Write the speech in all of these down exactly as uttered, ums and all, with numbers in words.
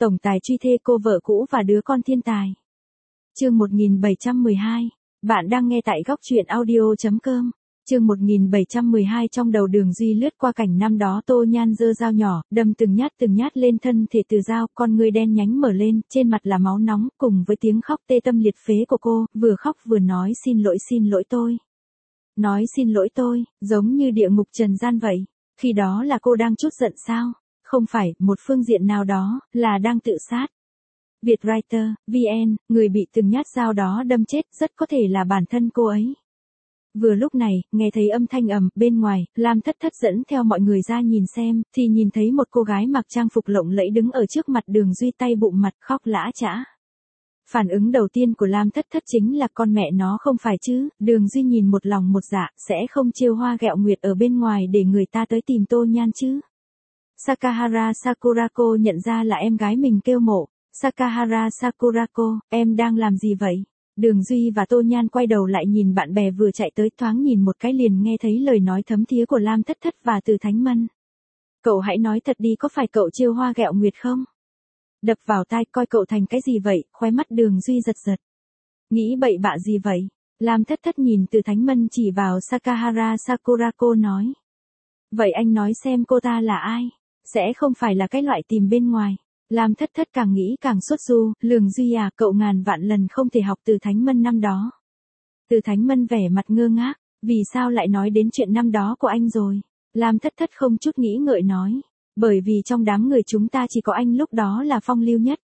Tổng tài truy thê cô vợ cũ và đứa con thiên tài. Chương một nghìn bảy trăm mười hai. Bạn đang nghe tại góc truyện audio chấm com. Chương một nghìn bảy trăm mười hai. Trong đầu Đường Duy lướt qua cảnh năm đó Tô Nhan giơ dao nhỏ, đâm từng nhát từng nhát lên thân thể Từ Dao, con ngươi đen nhánh mở lên, trên mặt là máu nóng, cùng với tiếng khóc tê tâm liệt phế của cô, vừa khóc vừa nói xin lỗi xin lỗi tôi. Nói xin lỗi tôi, giống như địa ngục trần gian vậy. Khi đó là cô đang chút giận sao? Không phải, một phương diện nào đó, là đang tự sát. Vietwriter, vê en, người bị từng nhát dao đó đâm chết, rất có thể là bản thân cô ấy. Vừa lúc này, nghe thấy âm thanh ầm, bên ngoài, Lam Thất Thất dẫn theo mọi người ra nhìn xem, thì nhìn thấy một cô gái mặc trang phục lộng lẫy đứng ở trước mặt Đường Duy, tay bụng mặt khóc lã chã. Phản ứng đầu tiên của Lam Thất Thất chính là con mẹ nó không phải chứ, Đường Duy nhìn một lòng một dạ, sẽ không trêu hoa ghẹo nguyệt ở bên ngoài để người ta tới tìm Tô Nhan chứ. Sakahara Sakurako nhận ra là em gái mình kêu mộ. Sakahara Sakurako, em đang làm gì vậy? Đường Duy và Tô Nhan quay đầu lại nhìn bạn bè vừa chạy tới, thoáng nhìn một cái liền nghe thấy lời nói thấm thía của Lam Thất Thất và Từ Thánh Mân. Cậu hãy nói thật đi, có phải cậu trêu hoa ghẹo nguyệt không? Đập vào tai, coi cậu thành cái gì vậy? Khóe mắt Đường Duy giật giật. Nghĩ bậy bạ gì vậy? Lam Thất Thất nhìn Từ Thánh Mân chỉ vào Sakahara Sakurako nói. Vậy anh nói xem cô ta là ai? Sẽ không phải là cái loại tìm bên ngoài. Lam Thất Thất càng nghĩ càng sốt ru, Đường Duy à, cậu ngàn vạn lần không thể học Từ Thánh Mân năm đó. Từ Thánh Mân vẻ mặt ngơ ngác, vì sao lại nói đến chuyện năm đó của anh rồi? Lam Thất Thất không chút nghĩ ngợi nói, bởi vì trong đám người chúng ta chỉ có anh lúc đó là phong lưu nhất.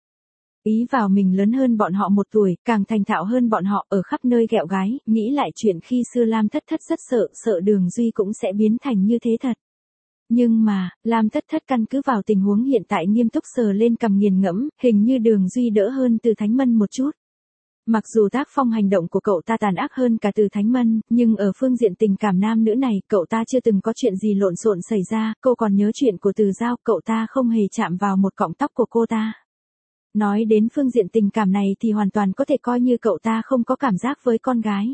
Ý vào mình lớn hơn bọn họ một tuổi, càng thành thạo hơn bọn họ, ở khắp nơi ghẹo gái, nghĩ lại chuyện khi xưa Lam Thất Thất rất sợ, sợ Đường Duy cũng sẽ biến thành như thế thật. Nhưng mà, Lam Thất Thất căn cứ vào tình huống hiện tại nghiêm túc sờ lên cằm nghiền ngẫm, hình như Đường Duy đỡ hơn Từ Thánh Mân một chút. Mặc dù tác phong hành động của cậu ta tàn ác hơn cả Từ Thánh Mân, nhưng ở phương diện tình cảm nam nữ này, cậu ta chưa từng có chuyện gì lộn xộn xảy ra, cô còn nhớ chuyện của Từ Dao, cậu ta không hề chạm vào một cọng tóc của cô ta. Nói đến phương diện tình cảm này thì hoàn toàn có thể coi như cậu ta không có cảm giác với con gái.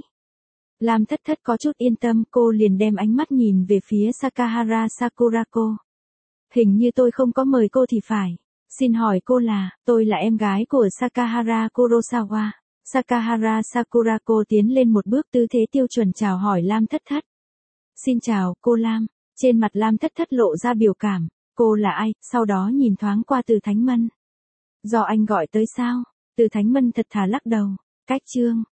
Lam Thất Thất có chút yên tâm, cô liền đem ánh mắt nhìn về phía Sakahara Sakurako. Hình như tôi không có mời cô thì phải. Xin hỏi cô là, tôi là em gái của Sakahara Kurosawa. Sakahara Sakurako tiến lên một bước, tư thế tiêu chuẩn chào hỏi Lam Thất Thất. Xin chào, cô Lam. Trên mặt Lam Thất Thất lộ ra biểu cảm. Cô là ai? Sau đó nhìn thoáng qua Từ Thánh Mân. Do anh gọi tới sao? Từ Thánh Mân thật thà lắc đầu. Cách chương.